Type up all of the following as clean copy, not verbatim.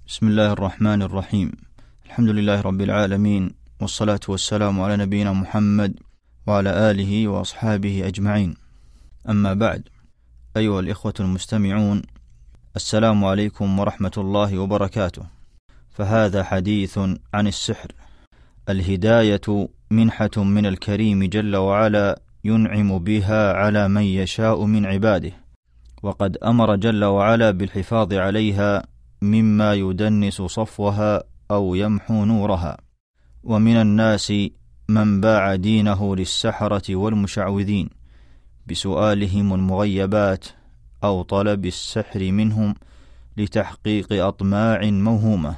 بسم الله الرحمن الرحيم. الحمد لله رب العالمين، والصلاة والسلام على نبينا محمد وعلى آله وأصحابه أجمعين. أما بعد، أيها الإخوة المستمعون، السلام عليكم ورحمة الله وبركاته. فهذا حديث عن السحر. الهداية منحة من الكريم جل وعلا ينعم بها على من يشاء من عباده، وقد أمر جل وعلا بالحفاظ عليها مما يدنس صفوها أو يمحو نورها. ومن الناس من باع دينه للسحرة والمشعوذين بسؤالهم المغيبات أو طلب السحر منهم لتحقيق أطماع موهومة.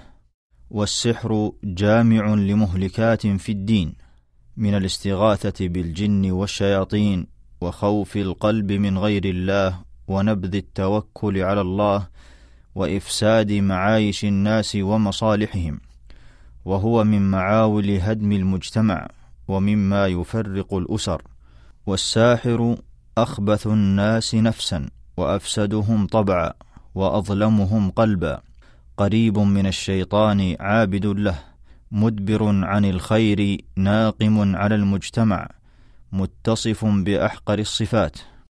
والسحر جامع لمهلكات في الدين، من الاستغاثة بالجن والشياطين، وخوف القلب من غير الله، ونبذ التوكل على الله، وإفساد معايش الناس ومصالحهم، وهو من معاول هدم المجتمع ومما يفرق الأسر. والساحر أخبث الناس نفسا، وأفسدهم طبعا، وأظلمهم قلبا، قريب من الشيطان عابد له، مدبر عن الخير، ناقم على المجتمع، متصف بأحقر الصفات،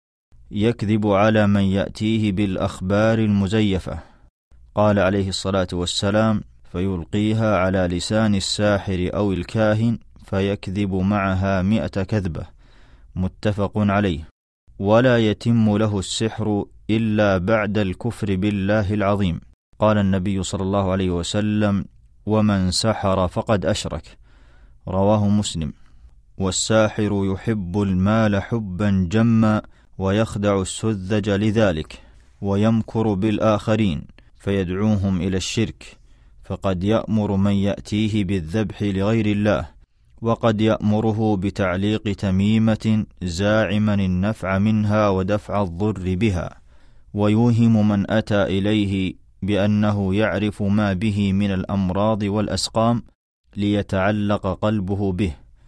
يكذب على من يأتيه بالأخبار المزيفة. قال عليه الصلاة والسلام: فيلقيها على لسان الساحر أو الكاهن فيكذب معها 100 كذبة. متفق عليه. ولا يتم له السحر إلا بعد الكفر بالله العظيم. قال النبي صلى الله عليه وسلم: ومن سحر فقد أشرك. رواه مسلم. والساحر يحب المال حبا جما، ويخدع السذج لذلك، ويمكر بالآخرين فيدعوهم إلى الشرك، فقد يأمر من يأتيه بالذبح لغير الله، وقد يأمره بتعليق تميمة زاعما النفع منها ودفع الضر بها، ويوهم من أتى إليه بأنه يعرف ما به من الأمراض والأسقام ليتعلق قلبه به،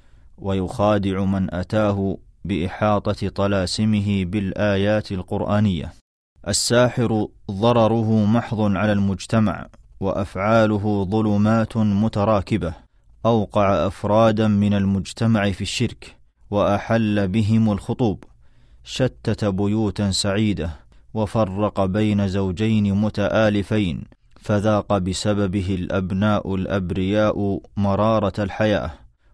ويخادع من أتاه بإحاطة طلاسمه بالآيات القرآنية. الساحر ضرره محض على المجتمع، وأفعاله ظلمات متراكبة، أوقع أفرادا من المجتمع في الشرك، وأحل بهم الخطوب، شتت بيوتا سعيدة، وفرق بين زوجين متآلفين، فذاق بسببه الأبناء الأبرياء مرارة الحياة،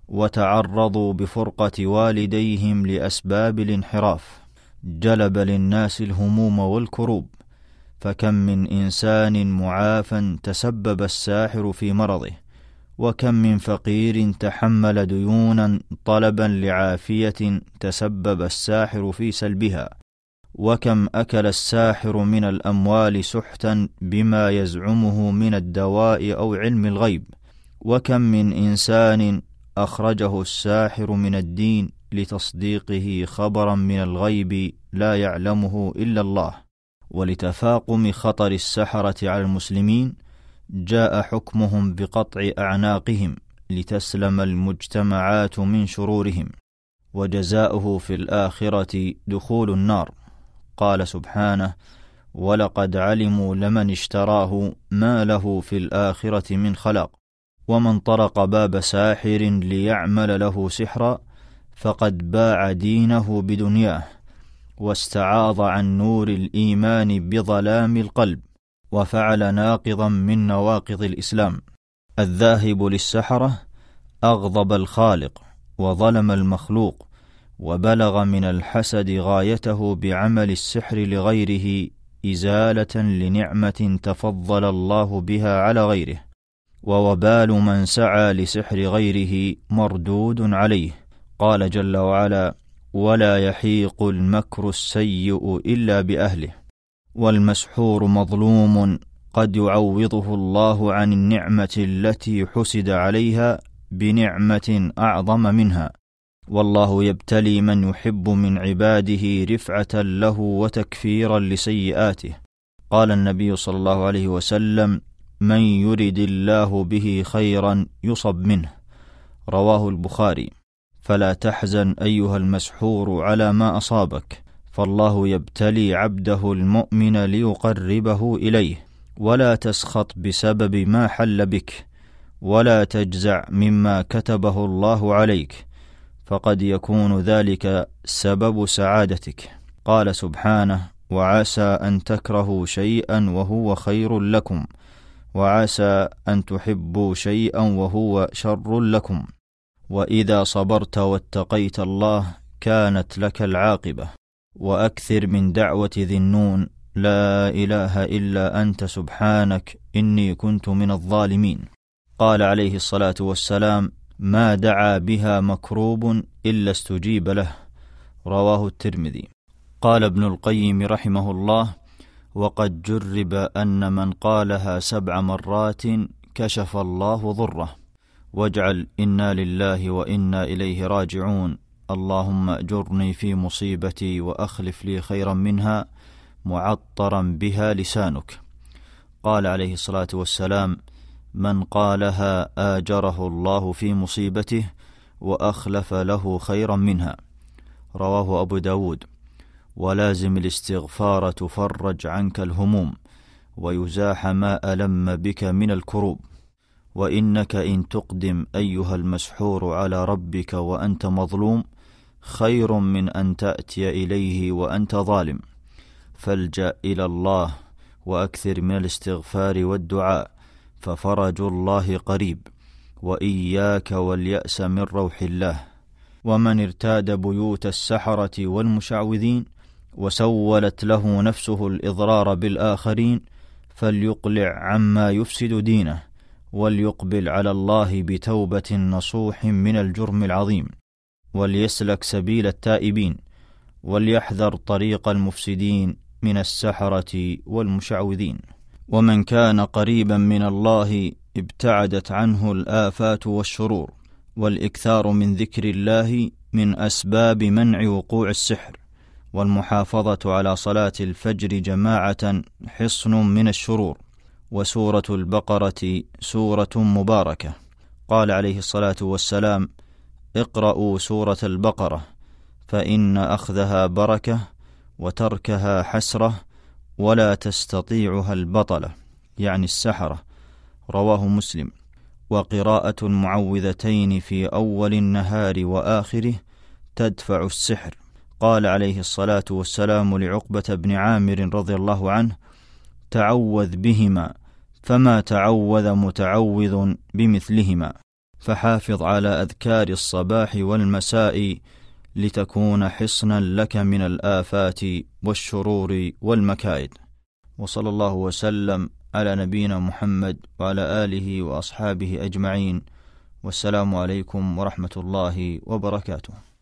وتعرضوا بفرقة والديهم لأسباب الانحراف، جلب للناس الهموم والكروب. فكم من إنسان معافى تسبب الساحر في مرضه، وكم من فقير تحمل ديونا طلبا لعافية تسبب الساحر في سلبها، وكم أكل الساحر من الأموال سحتا بما يزعمه من الدواء أو علم الغيب، وكم من إنسان أخرجه الساحر من الدين لتصديقه خبرا من الغيب لا يعلمه إلا الله. ولتفاقم خطر السحرة على المسلمين جاء حكمهم بقطع أعناقهم لتسلم المجتمعات من شرورهم، وجزاؤه في الآخرة دخول النار. قال سبحانه: ولقد علموا لمن اشتراه ما له في الآخرة من خلاق. ومن طرق باب ساحر ليعمل له سحرا فقد باع دينه بدنياه، واستعاض عن نور الإيمان بظلام القلب، وفعل ناقضا من نواقض الإسلام. الذاهب للسحرة أغضب الخالق وظلم المخلوق، وبلغ من الحسد غايته بعمل السحر لغيره إزالة لنعمة تفضل الله بها على غيره. ووبال من سعى لسحر غيره مردود عليه. قال جل وعلا: ولا يحيق المكر السيء إلا بأهله. والمسحور مظلوم قد يعوضه الله عن النعمة التي حسد عليها بنعمة أعظم منها، والله يبتلي من يحب من عباده رفعة له وتكفيرا لسيئاته. قال النبي صلى الله عليه وسلم: من يرد الله به خيرا يصب منه. رواه البخاري. فلا تحزن أيها المسحور على ما أصابك، فالله يبتلي عبده المؤمن ليقربه إليه، ولا تسخط بسبب ما حل بك، ولا تجزع مما كتبه الله عليك، فقد يكون ذلك سبب سعادتك. قال سبحانه: وعسى أن تكرهوا شيئا وهو خير لكم، وعسى أن تحبوا شيئا وهو شر لكم، وإذا صبرت واتقيت الله كانت لك العاقبة. وأكثر من دعوة ذي النون: لا إله إلا أنت سبحانك إني كنت من الظالمين. قال عليه الصلاة والسلام: ما دعا بها مكروب إلا استجيب له. رواه الترمذي. قال ابن القيم رحمه الله: وقد جرب أن من قالها 7 مرات كشف الله ضره. واجعل إنا لله وإنا إليه راجعون، اللهم أجرني في مصيبتي وأخلف لي خيرا منها، معطرا بها لسانك. قال عليه الصلاة والسلام: من قالها آجره الله في مصيبته وأخلف له خيرا منها. رواه أبو داود. ولازم الاستغفار تفرج عنك الهموم، ويزاح ما ألم بك من الكروب. وإنك إن تقدم أيها المسحور على ربك وأنت مظلوم خير من أن تأتي إليه وأنت ظالم. فالجأ إلى الله وأكثر من الاستغفار والدعاء، ففرج الله قريب. وإياك واليأس من روح الله. ومن ارتاد بيوت السحرة والمشعوذين وسولت له نفسه الإضرار بالآخرين فليقلع عما يفسد دينه، وليقبل على الله بتوبة نصوح من الجرم العظيم، وليسلك سبيل التائبين، وليحذر طريق المفسدين من السحرة والمشعوذين. ومن كان قريبا من الله ابتعدت عنه الآفات والشرور. والإكثار من ذكر الله من أسباب منع وقوع السحر. والمحافظة على صلاة الفجر جماعة حصن من الشرور. وسورة البقرة سورة مباركة. قال عليه الصلاة والسلام: اقرأوا سورة البقرة فإن أخذها بركة وتركها حسرة ولا تستطيعها البطلة، يعني السحرة. رواه مسلم. وقراءة المعوذتين في أول النهار وآخره تدفع السحر. قال عليه الصلاة والسلام لعقبة بن عامر رضي الله عنه: تعوذ بهما فما تعوذ متعوذ بمثلهما، فحافظ على أذكار الصباح والمساء لتكون حصنا لك من الآفات والشرور والمكائد. وصلى الله وسلم على نبينا محمد وعلى آله وأصحابه أجمعين، والسلام عليكم ورحمة الله وبركاته.